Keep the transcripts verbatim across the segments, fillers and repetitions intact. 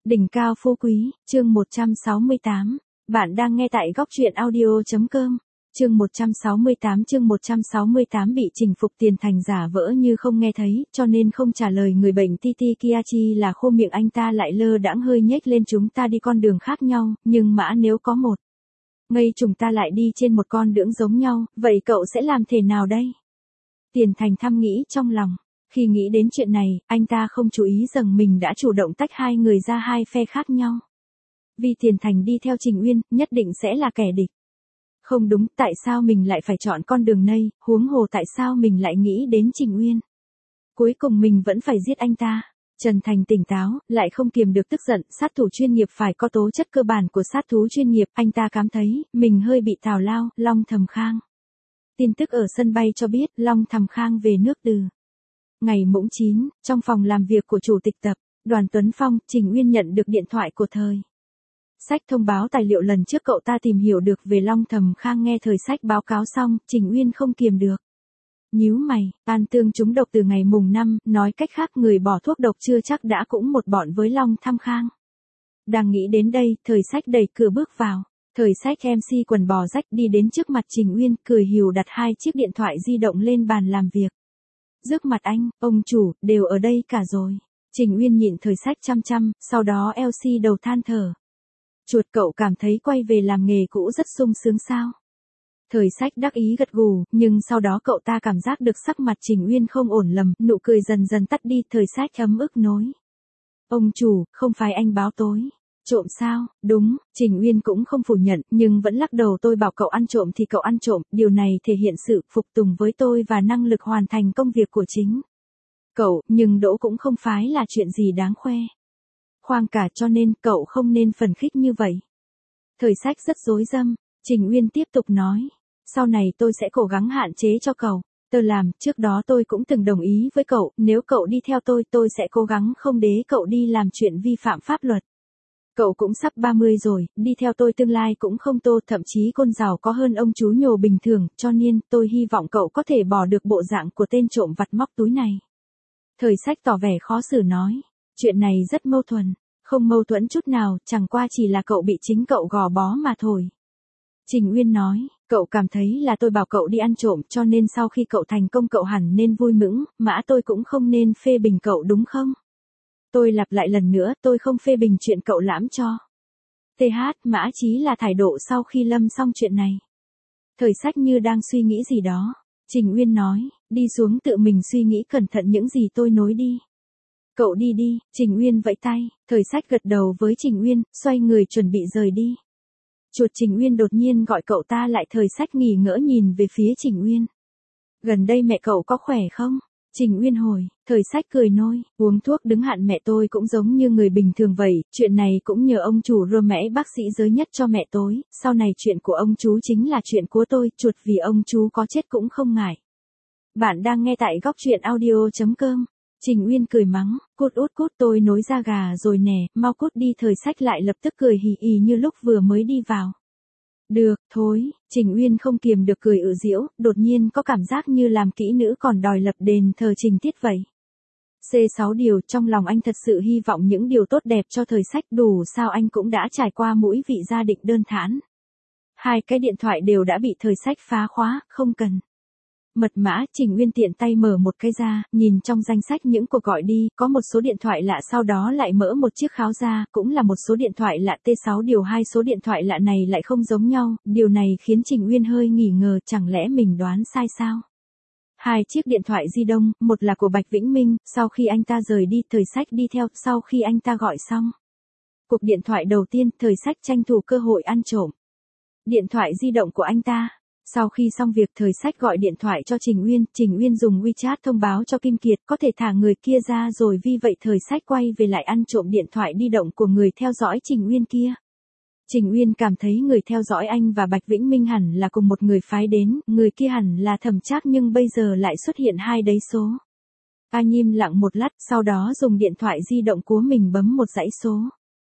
Đỉnh cao phú quý, chương một trăm sáu mươi tám. Bạn đang nghe tại góc truyện audio.com. Chương một trăm sáu mươi tám chương một trăm sáu mươi tám bị chinh phục Tiền Thành giả vỡ như không nghe thấy, cho nên không trả lời người bệnh Titi Kiachi là khô miệng anh ta lại lơ đãng hơi nhếch lên chúng ta đi con đường khác nhau, nhưng mã nếu có một ngây chúng ta lại đi trên một con đường giống nhau, vậy cậu sẽ làm thế nào đây? Tiền Thành thầm nghĩ trong lòng. Khi nghĩ đến chuyện này, anh ta không chú ý rằng mình đã chủ động tách hai người ra hai phe khác nhau. Vì Tiền Thành đi theo Trình Uyên, nhất định sẽ là kẻ địch. Không đúng, tại sao mình lại phải chọn con đường này, huống hồ tại sao mình lại nghĩ đến Trình Uyên. Cuối cùng mình vẫn phải giết anh ta. Trần Thành tỉnh táo, lại không kiềm được tức giận, sát thủ chuyên nghiệp phải có tố chất cơ bản của sát thú chuyên nghiệp, anh ta cảm thấy, mình hơi bị Tào Lao, Long Thầm Khang. Tin tức ở sân bay cho biết, Long Thầm Khang về nước từ ngày mùng chín, trong phòng làm việc của Chủ tịch Tập, Đoàn Tuấn Phong, Trình Uyên nhận được điện thoại của Thời Sách thông báo tài liệu lần trước cậu ta tìm hiểu được về Long Thầm Khang. Nghe Thời Sách báo cáo xong, Trình Uyên không kiềm được. Nhíu mày, An Tương trúng độc từ ngày mùng năm, nói cách khác người bỏ thuốc độc chưa chắc đã cũng một bọn với Long Thầm Khang. Đang nghĩ đến đây, Thời Sách đẩy cửa bước vào. Thời Sách em xê quần bò rách đi đến trước mặt Trình Uyên, cười hiu đặt hai chiếc điện thoại di động lên bàn làm việc. Trước mặt anh, ông chủ, đều ở đây cả rồi. Trình Uyên nhìn Thời Sách chăm chăm, sau đó eo xê đầu than thở. Chuột cậu cảm thấy quay về làm nghề cũ rất sung sướng sao? Thời Sách đắc ý gật gù, nhưng sau đó cậu ta cảm giác được sắc mặt Trình Uyên không ổn lầm, nụ cười dần dần tắt đi. Thời Sách ấm ức nói. Ông chủ, không phải anh báo tối. Trộm sao? Đúng, Trình Uyên cũng không phủ nhận, nhưng vẫn lắc đầu. Tôi bảo cậu ăn trộm thì cậu ăn trộm, điều này thể hiện sự phục tùng với tôi và năng lực hoàn thành công việc của chính cậu, nhưng đỗ cũng không phải là chuyện gì đáng khoe. Khoan cả, cho nên cậu không nên phấn khích như vậy. Thời Sách rất rối rắm, Trình Uyên tiếp tục nói, sau này tôi sẽ cố gắng hạn chế cho cậu. Tôi làm, trước đó tôi cũng từng đồng ý với cậu, nếu cậu đi theo tôi, tôi sẽ cố gắng không để cậu đi làm chuyện vi phạm pháp luật. Cậu cũng sắp ba mươi rồi, đi theo tôi tương lai cũng không tô, thậm chí còn giàu có hơn ông chú nhồ bình thường, cho nên tôi hy vọng cậu có thể bỏ được bộ dạng của tên trộm vặt móc túi này. Thời Sách tỏ vẻ khó xử nói, chuyện này rất mâu thuẫn. Không mâu thuẫn chút nào, chẳng qua chỉ là cậu bị chính cậu gò bó mà thôi. Trình Uyên nói, cậu cảm thấy là tôi bảo cậu đi ăn trộm, cho nên sau khi cậu thành công cậu hẳn nên vui mừng, mã tôi cũng không nên phê bình cậu đúng không? Tôi lặp lại lần nữa, tôi không phê bình chuyện cậu lãm cho tê hát, mã chí là thái độ sau khi lâm xong chuyện này. Thời Sách như đang suy nghĩ gì đó. Trình Uyên nói, đi xuống tự mình suy nghĩ cẩn thận những gì tôi nói đi. Cậu đi đi, Trình Uyên vẫy tay, Thời Sách gật đầu với Trình Uyên, xoay người chuẩn bị rời đi. Chuột Trình Uyên đột nhiên gọi cậu ta lại. Thời Sách nghỉ ngỡ nhìn về phía Trình Uyên. Gần đây mẹ cậu có khỏe không? Trình Uyên hồi, Thời Sách cười nói, uống thuốc đứng hạn mẹ tôi cũng giống như người bình thường vậy, chuyện này cũng nhờ ông chủ rơ mẽ bác sĩ giới nhất cho mẹ tôi, sau này chuyện của ông chú chính là chuyện của tôi, chuột vì ông chú có chết cũng không ngại. Bạn đang nghe tại góc truyện audio.com. Trình Uyên cười mắng, cút út cút, tôi nối da gà rồi nè, mau cút đi. Thời Sách lại lập tức cười hì hì như lúc vừa mới đi vào. Được, thôi, Trình Uyên không kiềm được cười ự giễu, đột nhiên có cảm giác như làm kỹ nữ còn đòi lập đền thờ Trình Tiết vậy. C sáu điều, trong lòng anh thật sự hy vọng những điều tốt đẹp cho Thời Sách, đủ sao anh cũng đã trải qua mũi vị gia định đơn thản. Hai cái điện thoại đều đã bị Thời Sách phá khóa, không cần mật mã. Trình Uyên tiện tay mở một cái ra, nhìn trong danh sách những cuộc gọi đi, có một số điện thoại lạ, sau đó lại mở một chiếc kháo ra, cũng là một số điện thoại lạ. T sáu điều, hai số điện thoại lạ này lại không giống nhau, điều này khiến Trình Uyên hơi nghi ngờ, chẳng lẽ mình đoán sai sao? Hai chiếc điện thoại di động, một là của Bạch Vĩnh Minh, sau khi anh ta rời đi, Thời Sách đi theo, sau khi anh ta gọi xong cuộc điện thoại đầu tiên, Thời Sách tranh thủ cơ hội ăn trộm điện thoại di động của anh ta. Sau khi xong việc, Thời Sách gọi điện thoại cho Trình Uyên, Trình Uyên dùng WeChat thông báo cho Kim Kiệt có thể thả người kia ra rồi, vì vậy Thời Sách quay về lại ăn trộm điện thoại di động của người theo dõi Trình Uyên kia. Trình Uyên cảm thấy người theo dõi anh và Bạch Vĩnh Minh hẳn là cùng một người phái đến, người kia hẳn là Thẩm Trác, nhưng bây giờ lại xuất hiện hai đấy số. Anh im lặng một lát, sau đó dùng điện thoại di động của mình bấm một dãy số.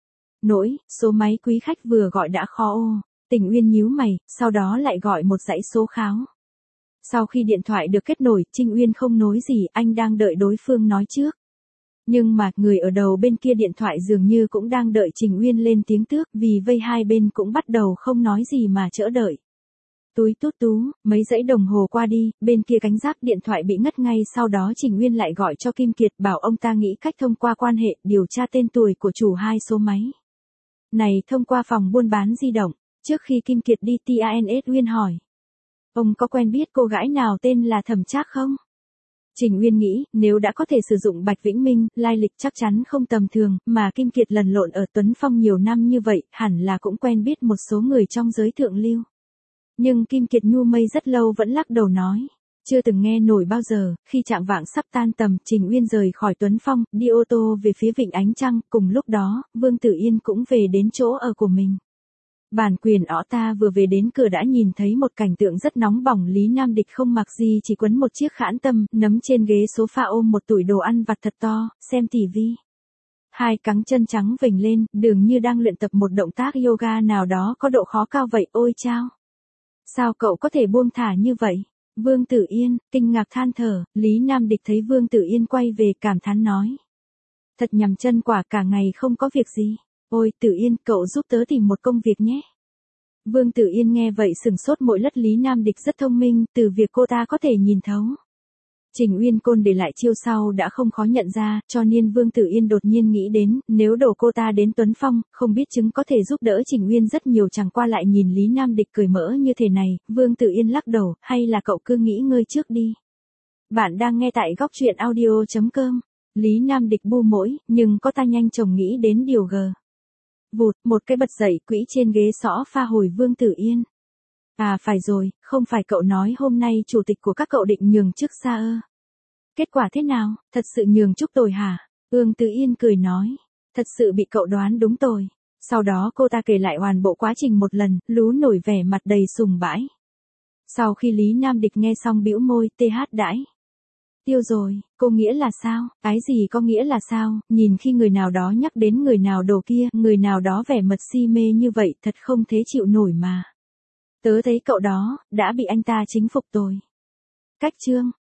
Nỗi, số máy quý khách vừa gọi đã khó ô. Trình Uyên nhíu mày, sau đó lại gọi một dãy số kháo. Sau khi điện thoại được kết nối, Trình Uyên không nói gì, anh đang đợi đối phương nói trước. Nhưng mà, người ở đầu bên kia điện thoại dường như cũng đang đợi Trình Uyên lên tiếng tước, vì vây hai bên cũng bắt đầu không nói gì mà chỡ đợi. Túi tút tú, mấy giây đồng hồ qua đi, bên kia cánh rác điện thoại bị ngất ngay, sau đó Trình Uyên lại gọi cho Kim Kiệt bảo ông ta nghĩ cách thông qua quan hệ điều tra tên tuổi của chủ hai số máy này thông qua phòng buôn bán di động. Trước khi Kim Kiệt đi Tans Uyên hỏi. Ông có quen biết cô gái nào tên là Thẩm Trác không? Trình Uyên nghĩ, nếu đã có thể sử dụng Bạch Vĩnh Minh, lai lịch chắc chắn không tầm thường, mà Kim Kiệt lẩn lộn ở Tuấn Phong nhiều năm như vậy, hẳn là cũng quen biết một số người trong giới thượng lưu. Nhưng Kim Kiệt nhu mây rất lâu vẫn lắc đầu nói. Chưa từng nghe nổi bao giờ. Khi chạng vạng sắp tan tầm, Trình Uyên rời khỏi Tuấn Phong, đi ô tô về phía Vịnh Ánh Trăng, cùng lúc đó, Vương Tử Yên cũng về đến chỗ ở của mình. Bản quyền õ ta vừa về đến cửa đã nhìn thấy một cảnh tượng rất nóng bỏng. Lý Nam Địch không mặc gì, chỉ quấn một chiếc khãn tâm, nấm trên ghế sofa ôm một tủi đồ ăn vặt thật to, xem tivi. Hai cẳng chân trắng vểnh lên, dường như đang luyện tập một động tác yoga nào đó có độ khó cao vậy. Ôi chao! Sao cậu có thể buông thả như vậy? Vương Tử Yên, kinh ngạc than thở. Lý Nam Địch thấy Vương Tử Yên quay về cảm thán nói. Thật nhằm chân quả, cả ngày không có việc gì. Ôi Tử Yên, cậu giúp tớ tìm một công việc nhé. Vương Tử Yên nghe vậy sừng sốt mỗi lất. Lý Nam Địch rất thông minh, từ việc cô ta có thể nhìn thấu Trình Uyên Côn để lại chiêu sau đã không khó nhận ra, cho nên Vương Tử Yên đột nhiên nghĩ đến, nếu đổ cô ta đến Tuấn Phong, không biết chứng có thể giúp đỡ Trình Uyên rất nhiều. Chẳng qua lại nhìn Lý Nam Địch cười mỡ như thế này, Vương Tử Yên lắc đầu, hay là cậu cứ nghĩ ngơi trước đi. Bạn đang nghe tại góc truyện audio chấm com. Lý Nam Địch bu mỗi, nhưng có ta nhanh chồng nghĩ đến điều g. Vụt, một cái bật dậy, quỹ trên ghế xõ pha hồi Vương Tử Yên. À phải rồi, không phải cậu nói hôm nay chủ tịch của các cậu định nhường chức xa ơ. Kết quả thế nào, thật sự nhường chức tồi hả? Vương Tử Yên cười nói. Thật sự bị cậu đoán đúng tồi. Sau đó cô ta kể lại hoàn bộ quá trình một lần, lú nổi vẻ mặt đầy sùng bãi. Sau khi Lý Nam Địch nghe xong bĩu môi, tê hát đãi. Tiêu rồi, cô nghĩa là sao? Cái gì có nghĩa là sao? Nhìn khi người nào đó nhắc đến người nào đồ kia, người nào đó vẻ mật si mê như vậy, thật không thế chịu nổi mà. Tớ thấy cậu đó, đã bị anh ta chính phục rồi. Cách chương.